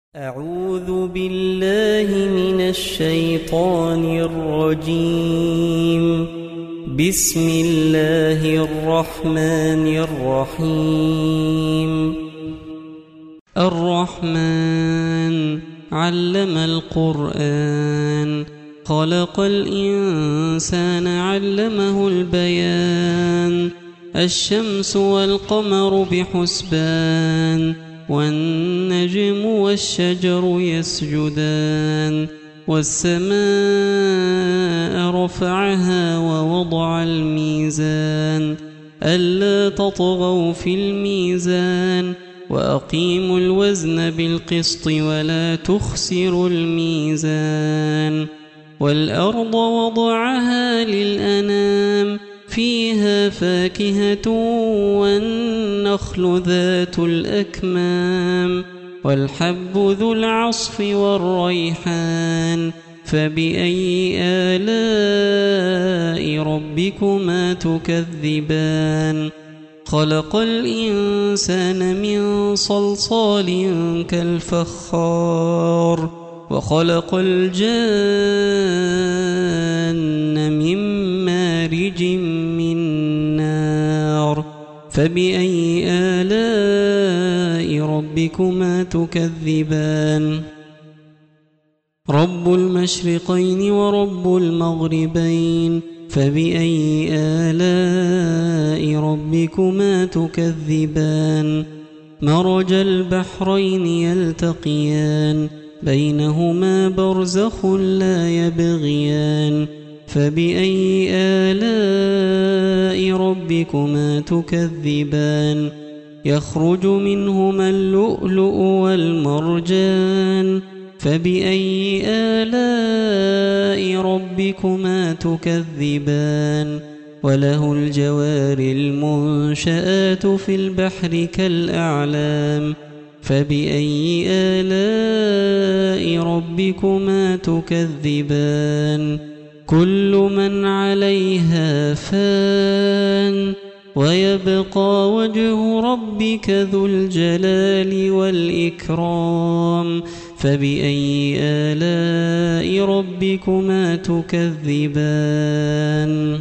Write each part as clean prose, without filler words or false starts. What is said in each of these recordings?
أعوذ بالله من الشيطان الرجيم. بسم الله الرحمن الرحيم. الرحمن علم القرآن، خلق الإنسان علمه البيان. الشمس والقمر بحسبان، والنجم والشجر يسجدان. والسماء رفعها ووضع الميزان، ألا تطغوا في الميزان، وأقيموا الوزن بالقسط ولا تخسروا الميزان. والأرض وضعها للأنام، فيها فاكهة والنخل ذات الأكمام، والحب ذو العصف والريحان. فبأي آلاء ربكما تكذبان؟ خلق الإنسان من صلصال كالفخار، وخلق الجان من مارج من نار. فبأي آلاء ربكما تكذبان؟ رب المشرقين ورب المغربين، فبأي آلاء ربكما تكذبان؟ مرج البحرين يلتقيان، بينهما برزخ لا يبغيان. فبأي آلاء ربكما تكذبان؟ يخرج منهما اللؤلؤ والمرجان. فبأي آلاء ربكما تكذبان؟ وله الجوار المنشآت في البحر كالأعلام. فبأي آلاء ربكما تكذبان؟ كل من عليها فان، ويبقى وجه ربك ذو الجلال والإكرام. فبأي آلاء ربكما تكذبان؟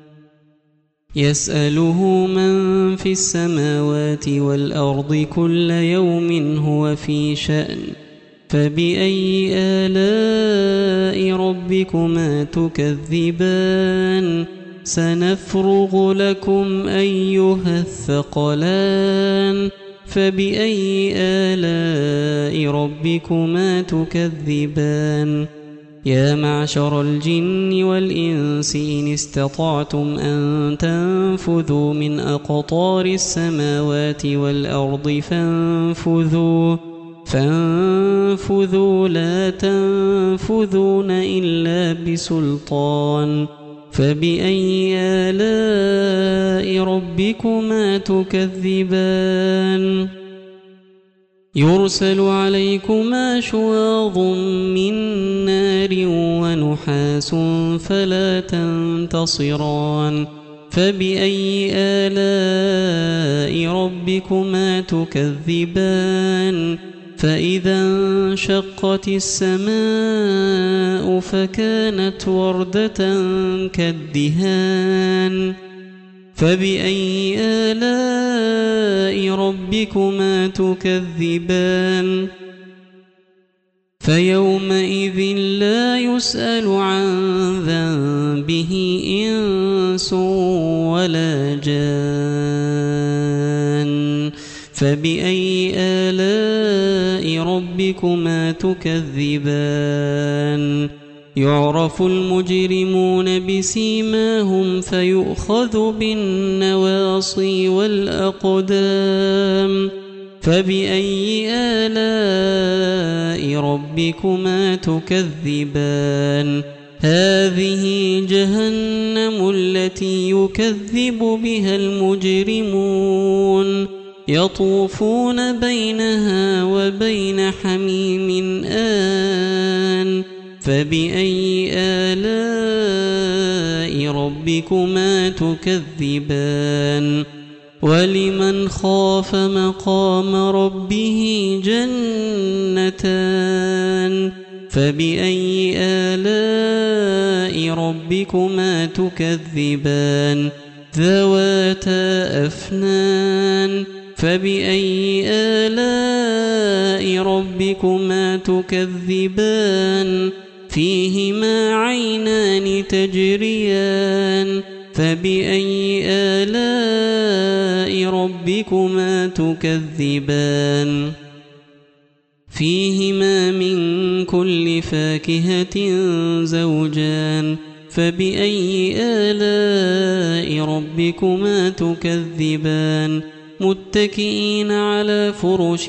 يسأله من في السماوات والأرض كل يوم هو في شأن. فبأي آلاء ربكما تكذبان؟ سنفرغ لكم أيها الثقلان. فبأي آلاء ربكما تكذبان؟ يا معشر الجن والإنس إن استطعتم أن تنفذوا من أقطار السماوات والأرض فانفذوا لا تنفذون إلا بسلطان. فبأي آلاء ربكما تكذبان؟ يرسل عليكما شواظ من نار ونحاس فلا تنتصران. فبأي آلاء ربكما تكذبان؟ فإذا انشقت السماء فكانت وردة كالدهان. فبأي آلاء ربكما تكذبان؟ فيومئذ لا يسأل عن ذنبه إنس ولا جان. فبأي آلاء ربكما تكذبان؟ يعرف المجرمون بسيماهم فيؤخذ بالنواصي والأقدام. فبأي آلاء ربكما تكذبان؟ هذه جهنم التي يكذب بها المجرمون، يطوفون بينها وبين حميم آن. فبأي آلاء ربكما تكذبان؟ ولمن خاف مقام ربه جنتان. جنتان فبأي آلاء ربكما تكذبان ذواتا أفنان فبأي آلاء ربكما تكذبان فيهما عينان تجريان فبأي آلاء ربكما تكذبان فيهما من كل فاكهة زوجان فبأي آلاء ربكما تكذبان متكئين على فرش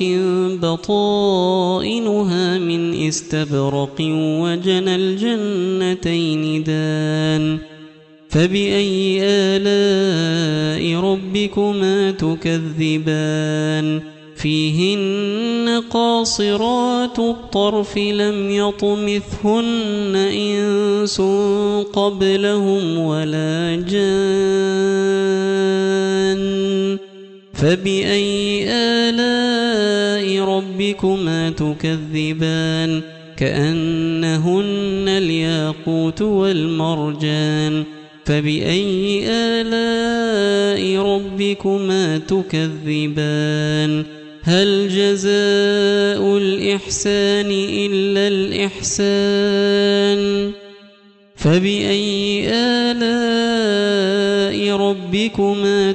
بطائنها من استبرق وجنى الجنتين دان فبأي آلاء ربكما تكذبان فيهن قاصرات الطرف لم يطمثهن إنس قبلهم ولا جان فبأي آلاء ربكما تكذبان كأنهن الياقوت والمرجان فبأي آلاء ربكما تكذبان هل جزاء الإحسان إلا الإحسان فبأي آلاء ربكما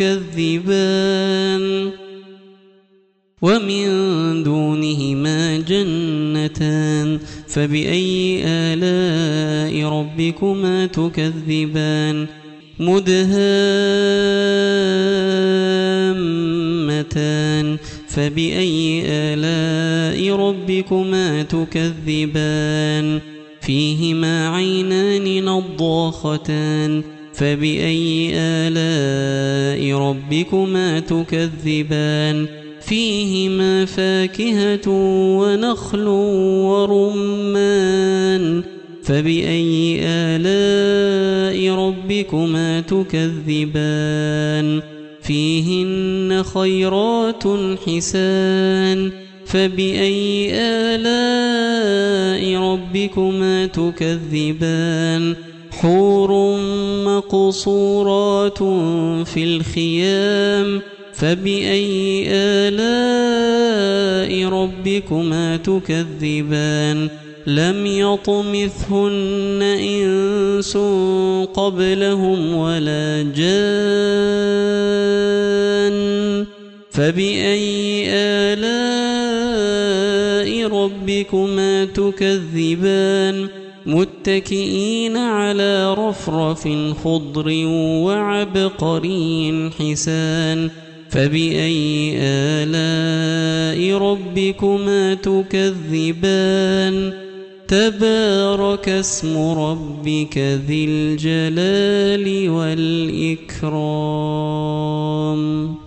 تكذبان ومن دونهما جنتان فبأي آلاء ربكما تكذبان مدهامتان فبأي آلاء ربكما تكذبان فيهما عينان نضاختان فبأي آلاء ربكما تكذبان فيهما فاكهة ونخل ورمان فبأي آلاء ربكما تكذبان فيهن خيرات حسان فبأي آلاء ربكما تكذبان حور مقصورات في الخيام فبأي آلاء ربكما تكذبان لم يطمثهن إنس قبلهم ولا جان فبأي آلاء ربكما تكذبان متكئين على رفرف خضر وعبقري حسان فبأي آلاء ربكما تكذبان تبارك اسم ربك ذي الجلال والإكرام.